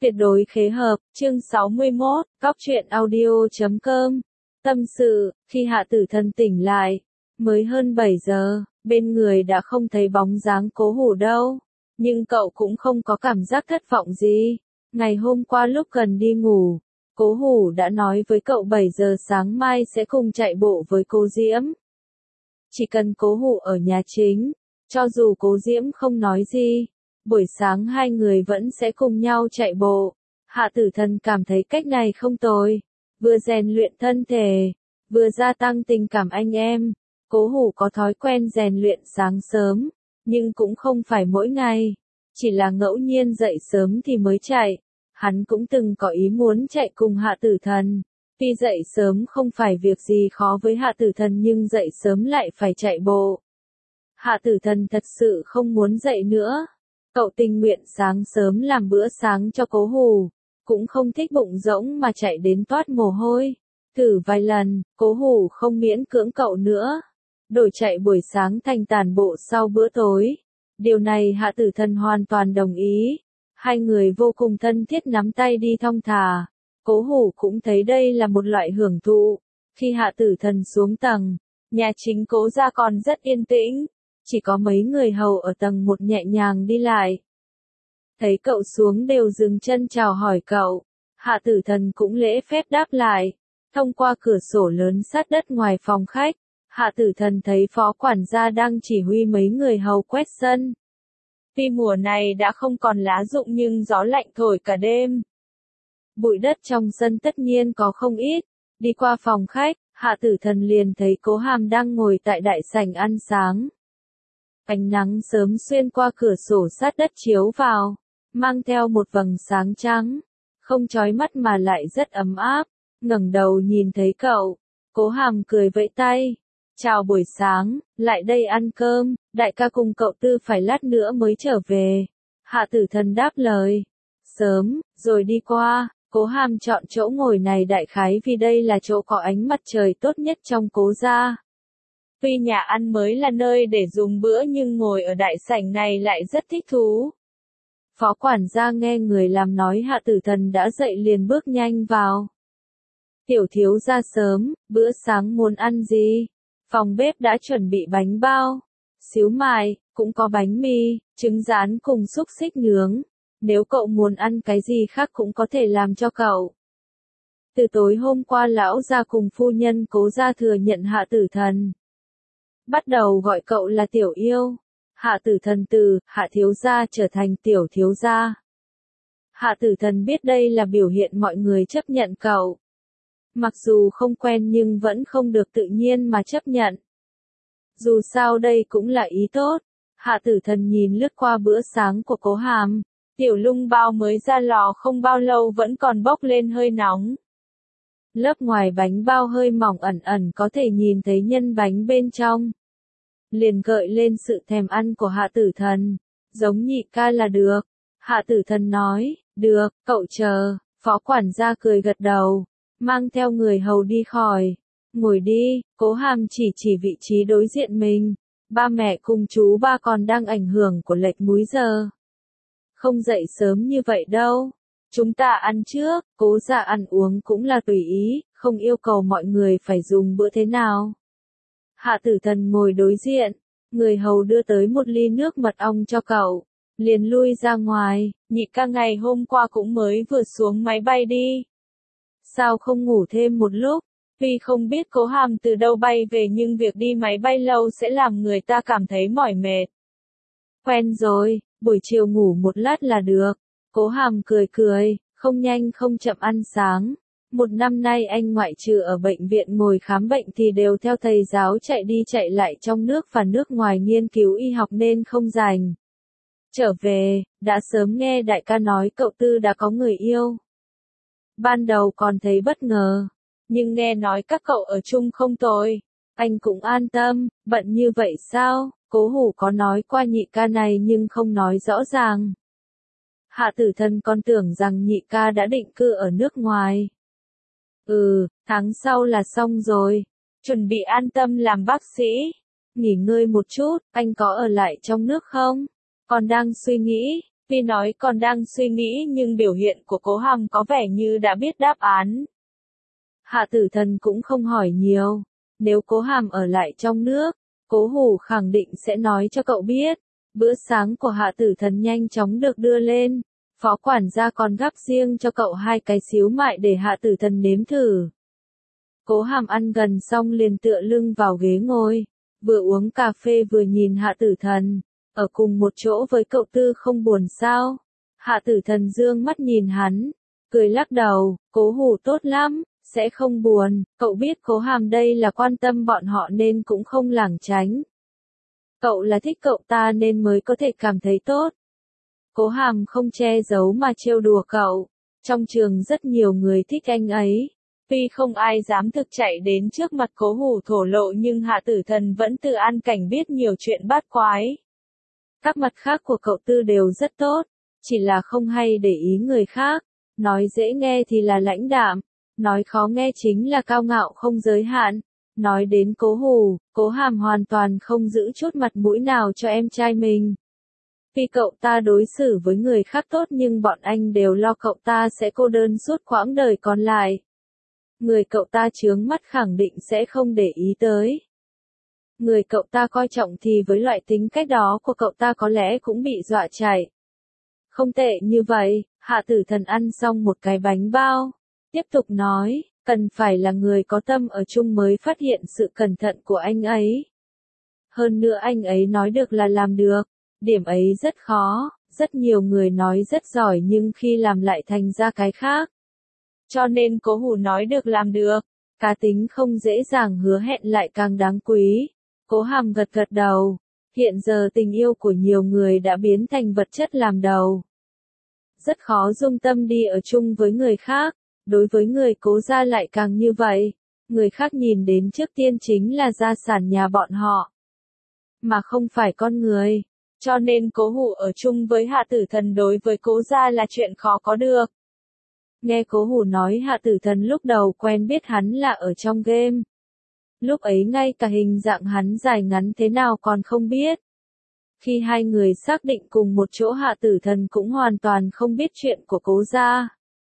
Tuyệt đối khế hợp, chương 61, Góc truyện audio.com. Tâm sự, khi Hạ Tử Thần tỉnh lại, mới hơn 7 giờ, bên người đã không thấy bóng dáng Cố Hủ đâu. Nhưng cậu cũng không có cảm giác thất vọng gì. Ngày hôm qua lúc gần đi ngủ, Cố Hủ đã nói với cậu 7 giờ sáng mai sẽ cùng chạy bộ với cô Diễm. Chỉ cần Cố Hủ ở nhà chính, cho dù cô Diễm không nói gì, buổi sáng hai người vẫn sẽ cùng nhau chạy bộ. Hạ Tử Thần cảm thấy cách này không tồi, vừa rèn luyện thân thể, vừa gia tăng tình cảm anh em. Cố Hủ có thói quen rèn luyện sáng sớm, nhưng cũng không phải mỗi ngày, chỉ là ngẫu nhiên dậy sớm thì mới chạy. Hắn cũng từng có ý muốn chạy cùng Hạ Tử Thần. Tuy dậy sớm không phải việc gì khó với Hạ Tử Thần nhưng dậy sớm lại phải chạy bộ. Hạ Tử Thần thật sự không muốn dậy nữa. Cậu tình nguyện sáng sớm làm bữa sáng cho Cố Hủ, cũng không thích bụng rỗng mà chạy đến toát mồ hôi. Thử vài lần, Cố Hủ không miễn cưỡng cậu nữa. Đổi chạy buổi sáng thành tản bộ sau bữa tối. Điều này Hạ Tử Thần hoàn toàn đồng ý. Hai người vô cùng thân thiết nắm tay đi thong thả. Cố Hủ cũng thấy đây là một loại hưởng thụ. Khi Hạ Tử Thần xuống tầng, nhà chính Cố gia còn rất yên tĩnh. Chỉ có mấy người hầu ở tầng 1 nhẹ nhàng đi lại. Thấy cậu xuống đều dừng chân chào hỏi cậu. Hạ Tử Thần cũng lễ phép đáp lại. Thông qua cửa sổ lớn sát đất ngoài phòng khách, Hạ Tử Thần thấy phó quản gia đang chỉ huy mấy người hầu quét sân. Tuy mùa này đã không còn lá rụng nhưng gió lạnh thổi cả đêm. Bụi đất trong sân tất nhiên có không ít. Đi qua phòng khách, Hạ Tử Thần liền thấy Cố Hàm đang ngồi tại đại sảnh ăn sáng. Ánh nắng sớm xuyên qua cửa sổ sát đất chiếu vào, mang theo một vầng sáng trắng, không chói mắt mà lại rất ấm áp. Ngẩng đầu nhìn thấy cậu, Cố Hàm cười vẫy tay. Chào buổi sáng, lại đây ăn cơm, đại ca cùng cậu Tư phải lát nữa mới trở về. Hạ Tử Thần đáp lời. Sớm, rồi đi qua. Cố Hàm chọn chỗ ngồi này đại khái vì đây là chỗ có ánh mặt trời tốt nhất trong Cố gia. Tuy nhà ăn mới là nơi để dùng bữa nhưng ngồi ở đại sảnh này lại rất thích thú. Phó quản gia nghe người làm nói Hạ Tử Thần đã dậy liền bước nhanh vào. Tiểu thiếu gia sớm, bữa sáng muốn ăn gì? Phòng bếp đã chuẩn bị bánh bao, xíu mại, cũng có bánh mì, trứng rán cùng xúc xích nướng. Nếu cậu muốn ăn cái gì khác cũng có thể làm cho cậu. Từ tối hôm qua lão gia cùng phu nhân Cố gia thừa nhận Hạ Tử Thần. Bắt đầu gọi cậu là tiểu yêu. Hạ Tử Thần từ Hạ thiếu gia trở thành tiểu thiếu gia. Hạ Tử Thần biết đây là biểu hiện mọi người chấp nhận cậu. Mặc dù không quen nhưng vẫn không được tự nhiên mà chấp nhận. Dù sao đây cũng là ý tốt. Hạ Tử Thần nhìn lướt qua bữa sáng của Cố Hàm. Tiểu lung bao mới ra lò không bao lâu vẫn còn bốc lên hơi nóng. Lớp ngoài bánh bao hơi mỏng ẩn ẩn có thể nhìn thấy nhân bánh bên trong. Liền gợi lên sự thèm ăn của Hạ Tử Thần. Giống nhị ca là được. Hạ Tử Thần nói, được, cậu chờ. Phó quản gia cười gật đầu, mang theo người hầu đi khỏi. Ngồi đi. Cố Hàm chỉ vị trí đối diện mình. Ba mẹ cùng chú ba còn đang ảnh hưởng của lệch múi giờ. Không dậy sớm như vậy đâu. Chúng ta ăn trước. Cố gia ăn uống cũng là tùy ý, không yêu cầu mọi người phải dùng bữa thế nào. Hạ Tử Thần ngồi đối diện, người hầu đưa tới một ly nước mật ong cho cậu, liền lui ra ngoài. Nhị ca ngày hôm qua cũng mới vừa xuống máy bay đi. Sao không ngủ thêm một lúc? Tuy không biết Cố Hàm từ đâu bay về nhưng việc đi máy bay lâu sẽ làm người ta cảm thấy mỏi mệt. Quen rồi, buổi chiều ngủ một lát là được. Cố Hàm cười cười, không nhanh không chậm ăn sáng. Một năm nay anh ngoại trừ ở bệnh viện ngồi khám bệnh thì đều theo thầy giáo chạy đi chạy lại trong nước và nước ngoài nghiên cứu y học nên không rảnh. Trở về, đã sớm nghe đại ca nói cậu Tư đã có người yêu. Ban đầu còn thấy bất ngờ, nhưng nghe nói các cậu ở chung không tồi. Anh cũng an tâm. Bận như vậy sao? Cố Hủ có nói qua nhị ca này nhưng không nói rõ ràng. Hạ Tử Thần còn tưởng rằng nhị ca đã định cư ở nước ngoài. Tháng sau là xong rồi. Chuẩn bị an tâm làm bác sĩ. Nghỉ ngơi một chút, anh có ở lại trong nước không? Còn đang suy nghĩ. Tuy nói còn đang suy nghĩ nhưng biểu hiện của Cố Hàm có vẻ như đã biết đáp án. Hạ Tử Thần cũng không hỏi nhiều. Nếu Cố Hàm ở lại trong nước, Cố Hủ khẳng định sẽ nói cho cậu biết. Bữa sáng của Hạ Tử Thần nhanh chóng được đưa lên. Phó quản gia còn gắp riêng cho cậu 2 cái xíu mại để Hạ Tử Thần nếm thử. Cố Hàm ăn gần xong liền tựa lưng vào ghế ngồi, vừa uống cà phê vừa nhìn Hạ Tử Thần. Ở cùng một chỗ với cậu Tư không buồn sao? Hạ Tử Thần dương mắt nhìn hắn, cười lắc đầu, Cố Hủ tốt lắm, sẽ không buồn, cậu biết Cố Hàm đây là quan tâm bọn họ nên cũng không lảng tránh. Cậu là thích cậu ta nên mới có thể cảm thấy tốt. Cố Hàm không che giấu mà trêu đùa cậu, trong trường rất nhiều người thích anh ấy. Tuy không ai dám thực chạy đến trước mặt Cố Hủ thổ lộ nhưng Hạ Tử Thần vẫn tự an cảnh biết nhiều chuyện bát quái. Các mặt khác của cậu Tư đều rất tốt, chỉ là không hay để ý người khác, nói dễ nghe thì là lãnh đạm, nói khó nghe chính là cao ngạo không giới hạn. Nói đến Cố Hủ, Cố Hàm hoàn toàn không giữ chút mặt mũi nào cho em trai mình. Vì cậu ta đối xử với người khác tốt nhưng bọn anh đều lo cậu ta sẽ cô đơn suốt quãng đời còn lại. Người cậu ta chướng mắt khẳng định sẽ không để ý tới. Người cậu ta coi trọng thì với loại tính cách đó của cậu ta có lẽ cũng bị dọa chạy. Không tệ như vậy, Hạ Tử Thần ăn xong một cái bánh bao. Tiếp tục nói, cần phải là người có tâm ở chung mới phát hiện sự cẩn thận của anh ấy. Hơn nữa anh ấy nói được là làm được, điểm ấy rất khó, rất nhiều người nói rất giỏi nhưng khi làm lại thành ra cái khác. Cho nên Cố Hủ nói được làm được, cá tính không dễ dàng hứa hẹn lại càng đáng quý. Cố Hàm gật gật đầu, hiện giờ tình yêu của nhiều người đã biến thành vật chất làm đầu. Rất khó dung tâm đi ở chung với người khác, đối với người Cố gia lại càng như vậy, người khác nhìn đến trước tiên chính là gia sản nhà bọn họ, mà không phải con người, cho nên Cố Hủ ở chung với Hạ Tử Thần đối với Cố gia là chuyện khó có được. Nghe Cố Hủ nói Hạ Tử Thần lúc đầu quen biết hắn là ở trong game. Lúc ấy ngay cả hình dạng hắn dài ngắn thế nào còn không biết. Khi hai người xác định cùng một chỗ Hạ Tử Thần cũng hoàn toàn không biết chuyện của Cố gia.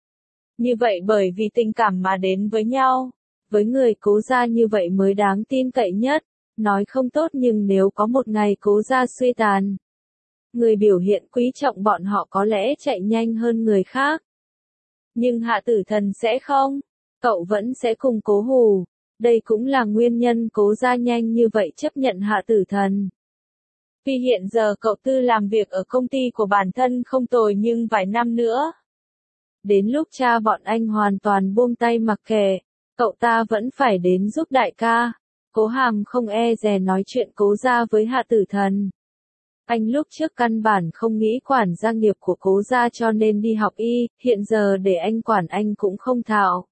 Như vậy bởi vì tình cảm mà đến với nhau, với người Cố gia như vậy mới đáng tin cậy nhất, nói không tốt nhưng nếu có một ngày Cố gia suy tàn, người biểu hiện quý trọng bọn họ có lẽ chạy nhanh hơn người khác. Nhưng Hạ Tử Thần sẽ không, cậu vẫn sẽ cùng Cố Hủ. Đây cũng là nguyên nhân Cố gia nhanh như vậy chấp nhận Hạ Tử Thần. Vì hiện giờ cậu Tư làm việc ở công ty của bản thân không tồi nhưng vài năm nữa. Đến lúc cha bọn anh hoàn toàn buông tay mặc kệ, cậu ta vẫn phải đến giúp đại ca. Cố Hàm không e dè nói chuyện Cố gia với Hạ Tử Thần. Anh lúc trước căn bản không nghĩ quản gia nghiệp của Cố gia cho nên đi học y, hiện giờ để anh quản anh cũng không thạo.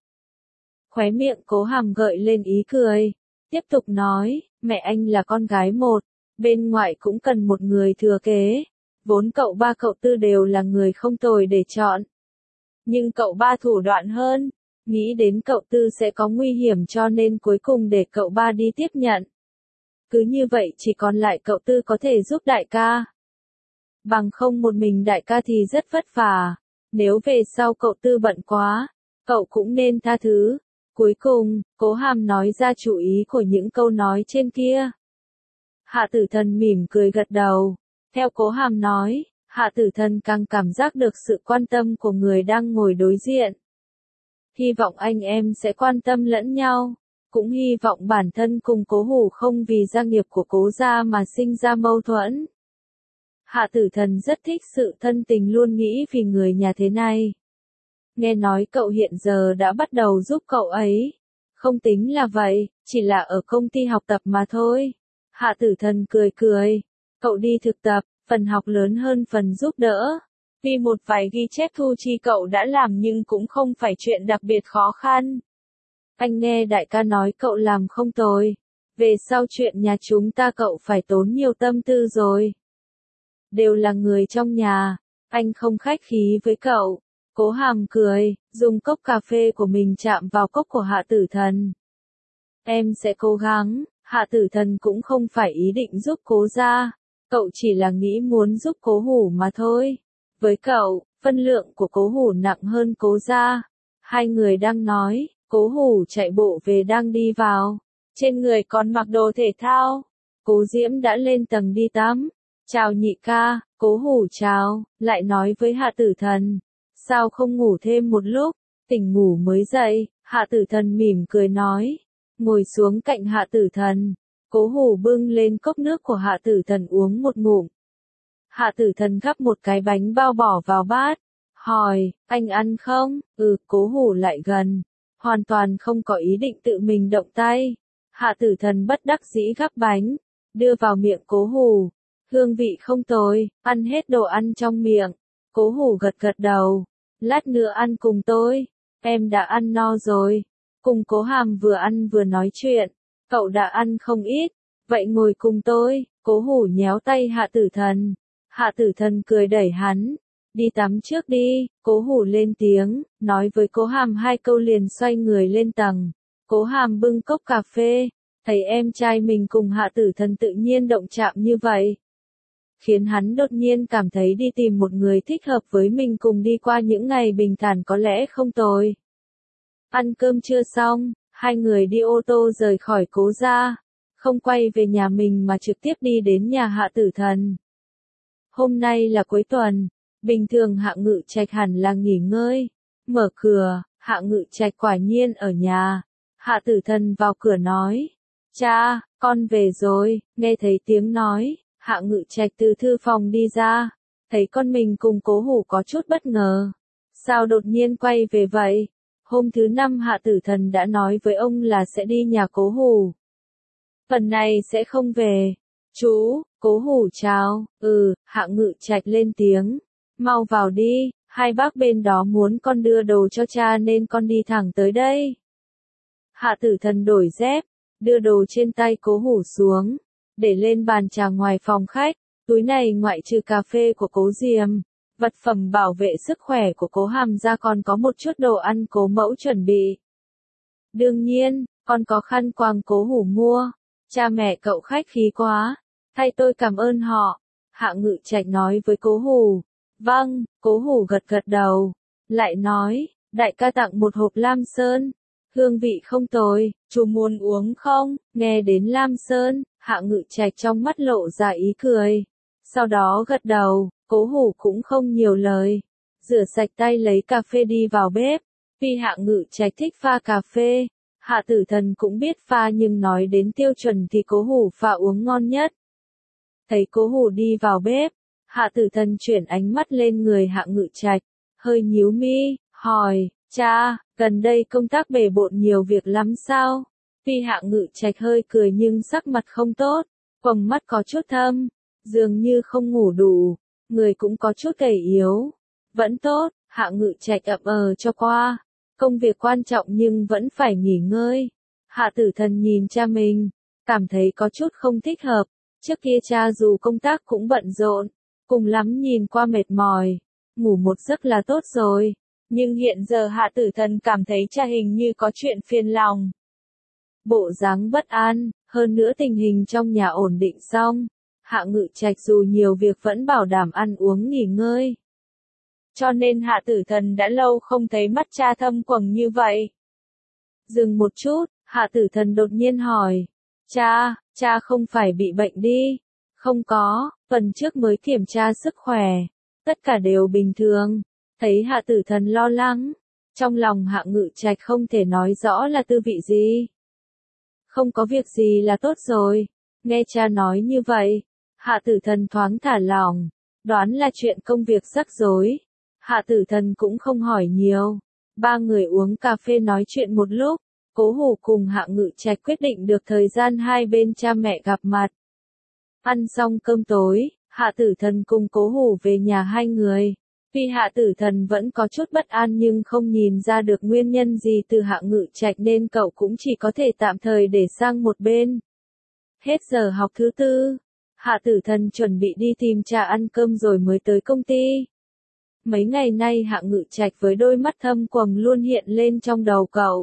Khóe miệng Cố Hàm gợi lên ý cười, tiếp tục nói, mẹ anh là con gái một, bên ngoại cũng cần một người thừa kế, vốn cậu ba cậu Tư đều là người không tồi để chọn. Nhưng cậu ba thủ đoạn hơn, nghĩ đến cậu Tư sẽ có nguy hiểm cho nên cuối cùng để cậu ba đi tiếp nhận. Cứ như vậy chỉ còn lại cậu Tư có thể giúp đại ca. Bằng không một mình đại ca thì rất vất vả, nếu về sau cậu Tư bận quá, cậu cũng nên tha thứ. Cuối cùng, Cố Hàm nói ra chủ ý của những câu nói trên kia. Hạ Tử Thần mỉm cười gật đầu. Theo Cố Hàm nói, Hạ Tử Thần càng cảm giác được sự quan tâm của người đang ngồi đối diện. Hy vọng anh em sẽ quan tâm lẫn nhau, cũng hy vọng bản thân cùng Cố Hủ không vì gia nghiệp của Cố gia mà sinh ra mâu thuẫn. Hạ Tử Thần rất thích sự thân tình luôn nghĩ vì người nhà thế này. Nghe nói cậu hiện giờ đã bắt đầu giúp cậu ấy. Không tính là vậy, chỉ là ở công ty học tập mà thôi. Hạ Tử Thần cười cười. Cậu đi thực tập, phần học lớn hơn phần giúp đỡ. Vì một vài ghi chép thu chi cậu đã làm nhưng cũng không phải chuyện đặc biệt khó khăn. Anh nghe đại ca nói cậu làm không tồi. Về sau chuyện nhà chúng ta cậu phải tốn nhiều tâm tư rồi. Đều là người trong nhà, anh không khách khí với cậu. Cố Hàm cười, dùng cốc cà phê của mình chạm vào cốc của Hạ Tử Thần. Em sẽ cố gắng, Hạ Tử Thần cũng không phải ý định giúp Cố gia, cậu chỉ là nghĩ muốn giúp Cố Hủ mà thôi. Với cậu, phân lượng của Cố Hủ nặng hơn Cố gia. Hai người đang nói, Cố Hủ chạy bộ về đang đi vào. Trên người còn mặc đồ thể thao. Cố Diễm đã lên tầng đi tắm. Chào nhị ca, Cố Hủ chào, lại nói với Hạ Tử Thần. Sao không ngủ thêm một lúc, tỉnh ngủ mới dậy, Hạ Tử Thần mỉm cười nói. Ngồi xuống cạnh Hạ Tử Thần. Cố Hủ bưng lên cốc nước của Hạ Tử Thần uống một ngụm. Hạ Tử Thần gắp một cái bánh bao bỏ vào bát. Hỏi, anh ăn không? Cố Hủ lại gần. Hoàn toàn không có ý định tự mình động tay. Hạ Tử Thần bất đắc dĩ gắp bánh. Đưa vào miệng Cố Hủ. Hương vị không tồi, ăn hết đồ ăn trong miệng. Cố Hủ gật gật đầu. Lát nữa ăn cùng tôi. Em đã ăn no rồi. Cùng Cố Hàm vừa ăn vừa nói chuyện. Cậu đã ăn không ít. Vậy ngồi cùng tôi. Cố Hủ nhéo tay Hạ Tử Thần. Hạ Tử Thần cười đẩy hắn. Đi tắm trước đi. Cố Hủ lên tiếng, nói với Cố Hàm hai câu liền xoay người lên tầng. Cố Hàm bưng cốc cà phê. Thấy em trai mình cùng Hạ Tử Thần tự nhiên động chạm như vậy, khiến hắn đột nhiên cảm thấy đi tìm một người thích hợp với mình cùng đi qua những ngày bình thản có lẽ không tồi. Ăn cơm trưa xong, hai người đi ô tô rời khỏi Cố gia, không quay về nhà mình mà trực tiếp đi đến nhà Hạ Tử Thần. Hôm nay là cuối tuần, bình thường Hạ Ngự Trạch hẳn là nghỉ ngơi. Mở cửa, Hạ Ngự Trạch quả nhiên ở nhà. Hạ Tử Thần vào cửa nói, cha, con về rồi. Nghe thấy tiếng nói, Hạ Ngự Trạch từ thư phòng đi ra, thấy con mình cùng Cố Hủ có chút bất ngờ. Sao đột nhiên quay về vậy? Hôm thứ năm Hạ Tử Thần đã nói với ông là sẽ đi nhà Cố Hủ. Phần này sẽ không về. Chú, Cố Hủ chào. Hạ Ngự Trạch lên tiếng. Mau vào đi, hai bác bên đó muốn con đưa đồ cho cha nên con đi thẳng tới đây. Hạ Tử Thần đổi dép, đưa đồ trên tay Cố Hủ xuống, để lên bàn trà ngoài phòng khách. Túi này ngoại trừ cà phê của Cố Diềm, vật phẩm bảo vệ sức khỏe của Cố Hàm ra còn có một chút đồ ăn Cố mẫu chuẩn bị. Đương nhiên, còn có khăn quàng Cố Hủ mua. Cha mẹ cậu khách khí quá, thay tôi cảm ơn họ. Hạ Ngự Trạch nói với Cố Hủ. Vâng, Cố Hủ gật gật đầu. Lại nói, đại ca tặng một hộp Lam Sơn. Hương vị không tồi, chú muốn uống không? Nghe đến Lam Sơn, Hạ Ngự Trạch trong mắt lộ ra ý cười. Sau đó gật đầu, Cố Hủ cũng không nhiều lời. Rửa sạch tay lấy cà phê đi vào bếp. Vì Hạ Ngự Trạch thích pha cà phê, Hạ Tử Thần cũng biết pha nhưng nói đến tiêu chuẩn thì Cố Hủ pha uống ngon nhất. Thấy Cố Hủ đi vào bếp, Hạ Tử Thần chuyển ánh mắt lên người Hạ Ngự Trạch, hơi nhíu mi, hỏi, cha, gần đây công tác bề bộn nhiều việc lắm sao? Vì Hạ Ngự Trạch hơi cười nhưng sắc mặt không tốt, quầng mắt có chút thâm, dường như không ngủ đủ, người cũng có chút gầy yếu. Vẫn tốt, Hạ Ngự Trạch ậm cho qua. Công việc quan trọng nhưng vẫn phải nghỉ ngơi. Hạ Tử Thần nhìn cha mình, cảm thấy có chút không thích hợp. Trước kia cha dù công tác cũng bận rộn, cùng lắm nhìn qua mệt mỏi, ngủ một giấc là tốt rồi. Nhưng hiện giờ Hạ Tử Thần cảm thấy cha hình như có chuyện phiền lòng. Bộ dáng bất an, hơn nữa tình hình trong nhà ổn định xong, Hạ Ngự Trạch dù nhiều việc vẫn bảo đảm ăn uống nghỉ ngơi. Cho nên Hạ Tử Thần đã lâu không thấy mắt cha thâm quầng như vậy. Dừng một chút, Hạ Tử Thần đột nhiên hỏi. Cha không phải bị bệnh đi? Không có, tuần trước mới kiểm tra sức khỏe. Tất cả đều bình thường. Thấy Hạ Tử Thần lo lắng, trong lòng Hạ Ngự Trạch không thể nói rõ là tư vị gì. Không có việc gì là tốt rồi. Nghe cha nói như vậy, Hạ Tử Thần thoáng thả lỏng, đoán là chuyện công việc rắc rối. Hạ Tử Thần cũng không hỏi nhiều. Ba người uống cà phê nói chuyện một lúc, Cố Hủ cùng Hạ Ngự Trạch quyết định được thời gian hai bên cha mẹ gặp mặt. Ăn xong cơm tối, Hạ Tử Thần cùng Cố Hủ về nhà hai người. Vì Hạ Tử Thần vẫn có chút bất an nhưng không nhìn ra được nguyên nhân gì từ Hạ Ngự Trạch nên cậu cũng chỉ có thể tạm thời để sang một bên. Hết giờ học thứ tư, Hạ Tử Thần chuẩn bị đi tìm cha ăn cơm rồi mới tới công ty. Mấy ngày nay Hạ Ngự Trạch với đôi mắt thâm quầng luôn hiện lên trong đầu cậu.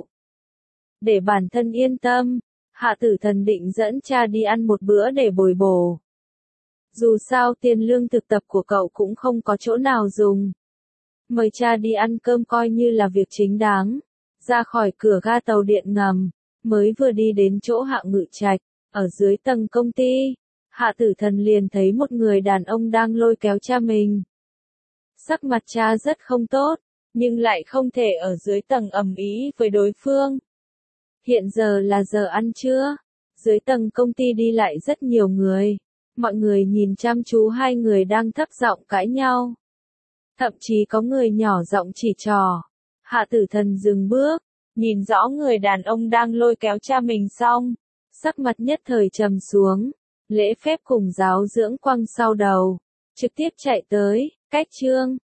Để bản thân yên tâm, Hạ Tử Thần định dẫn cha đi ăn một bữa để bồi bổ. Dù sao tiền lương thực tập của cậu cũng không có chỗ nào dùng. Mời cha đi ăn cơm coi như là việc chính đáng. Ra khỏi cửa ga tàu điện ngầm, mới vừa đi đến chỗ Hạ Ngự Trạch, ở dưới tầng công ty, Hạ Tử Thần liền thấy một người đàn ông đang lôi kéo cha mình. Sắc mặt cha rất không tốt, nhưng lại không thể ở dưới tầng ầm ĩ với đối phương. Hiện giờ là giờ ăn trưa, dưới tầng công ty đi lại rất nhiều người. Mọi người nhìn chăm chú hai người đang thấp giọng cãi nhau. Thậm chí có người nhỏ giọng chỉ trỏ. Hạ Tử Thần dừng bước, nhìn rõ người đàn ông đang lôi kéo cha mình xong. Sắc mặt nhất thời trầm xuống, lễ phép cùng giáo dưỡng quăng sau đầu. Trực tiếp chạy tới, cách chương.